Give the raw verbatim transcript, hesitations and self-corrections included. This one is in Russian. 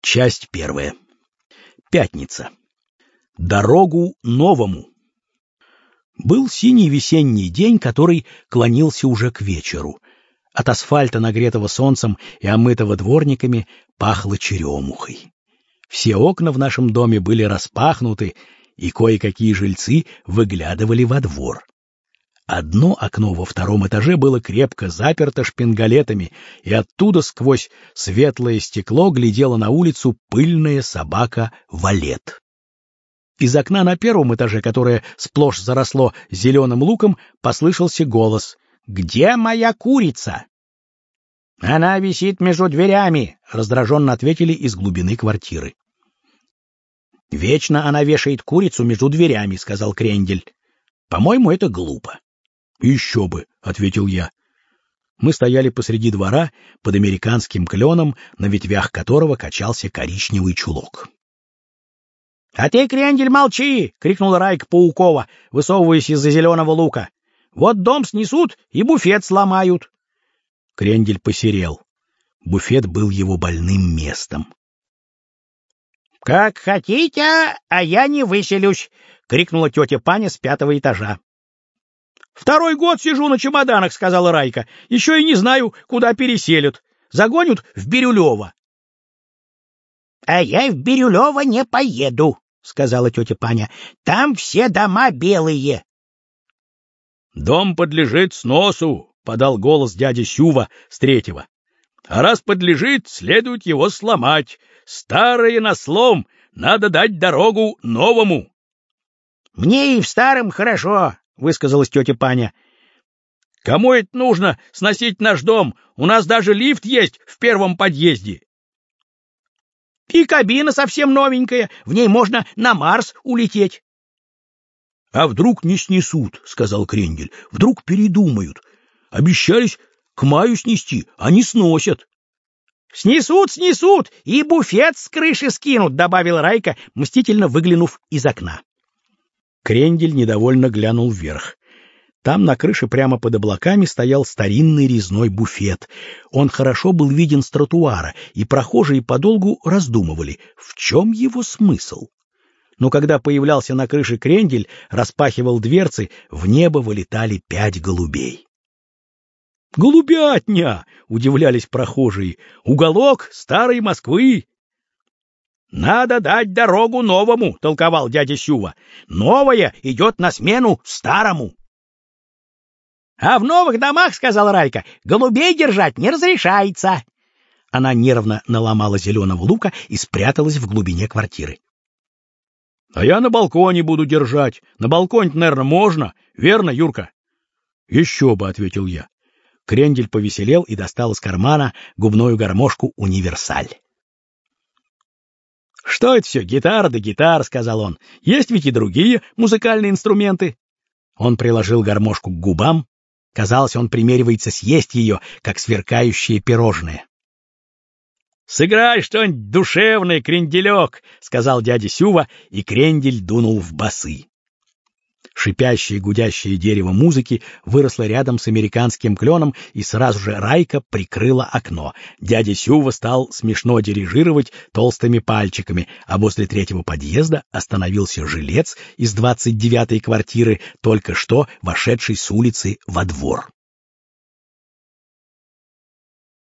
Часть первая. Пятница. Дорогу новому. Был синий весенний день, который клонился уже к вечеру. От асфальта, нагретого солнцем и омытого дворниками, пахло черемухой. Все окна в нашем доме были распахнуты, и кое-какие жильцы выглядывали во двор. Одно окно во втором этаже было крепко заперто шпингалетами, и оттуда сквозь светлое стекло глядела на улицу пыльная собака Валет. Из окна на первом этаже, которое сплошь заросло зеленым луком, послышался голос: «Где моя курица?» «Она висит между дверями», — раздраженно ответили из глубины квартиры. «Вечно она вешает курицу между дверями», — сказал Крендель. «По-моему, это глупо». «Еще бы», — ответил я. Мы стояли посреди двора под американским кленом, на ветвях которого качался коричневый чулок. «А ты, Крендель, молчи!» — крикнула Райка Паукова, высовываясь из-за зеленого лука. «Вот дом снесут и буфет сломают». Крендель посерел. Буфет был его больным местом. «Как хотите, а я не выселюсь!» — крикнула тетя Паня с пятого этажа. «Второй год сижу на чемоданах», — сказала Райка. «Еще и не знаю, куда переселят. Загонят в Бирюлево». «А я в Бирюлево не поеду», — сказала тетя Паня. «Там все дома белые». «Дом подлежит сносу», — подал голос дядя Сюва с третьего. «А раз подлежит, следует его сломать. Старое на слом, надо дать дорогу новому». «Мне и в старом хорошо», — высказалась тетя Паня. «Кому это нужно сносить наш дом? У нас даже лифт есть в первом подъезде. И кабина совсем новенькая, в ней можно на Марс улететь». «А вдруг не снесут?» — сказал Крендель. «Вдруг передумают. Обещались к маю снести, а не сносят». «Снесут, снесут, и буфет с крыши скинут», — добавил Райка, мстительно выглянув из окна. Крендель недовольно глянул вверх. Там на крыше прямо под облаками стоял старинный резной буфет. Он хорошо был виден с тротуара, и прохожие подолгу раздумывали, в чем его смысл. Но когда появлялся на крыше Крендель, распахивал дверцы, в небо вылетали пять голубей. «Голубятня!» — удивлялись прохожие. «Уголок старой Москвы!» «Надо дать дорогу новому», — толковал дядя Сюва. «Новое идет на смену старому». «А в новых домах, — сказал Райка, — голубей держать не разрешается». Она нервно наломала зеленого лука и спряталась в глубине квартиры. «А я на балконе буду держать. На балконе-то, наверное, можно. Верно, Юрка?» «Еще бы», — ответил я. Крендель повеселел и достал из кармана губную гармошку «Универсаль». «Что это все? Гитара да гитара», — сказал он. «Есть ведь и другие музыкальные инструменты». Он приложил гармошку к губам. Казалось, он примеривается съесть ее, как сверкающее пирожное. «Сыграй что-нибудь душевное, Кренделек», — сказал дядя Сюва, и Крендель дунул в басы. Шипящее гудящее дерево музыки выросло рядом с американским кленом, и сразу же Райка прикрыла окно. Дядя Сюва стал смешно дирижировать толстыми пальчиками, а возле третьего подъезда остановился жилец из двадцать девятой квартиры, только что вошедший с улицы во двор.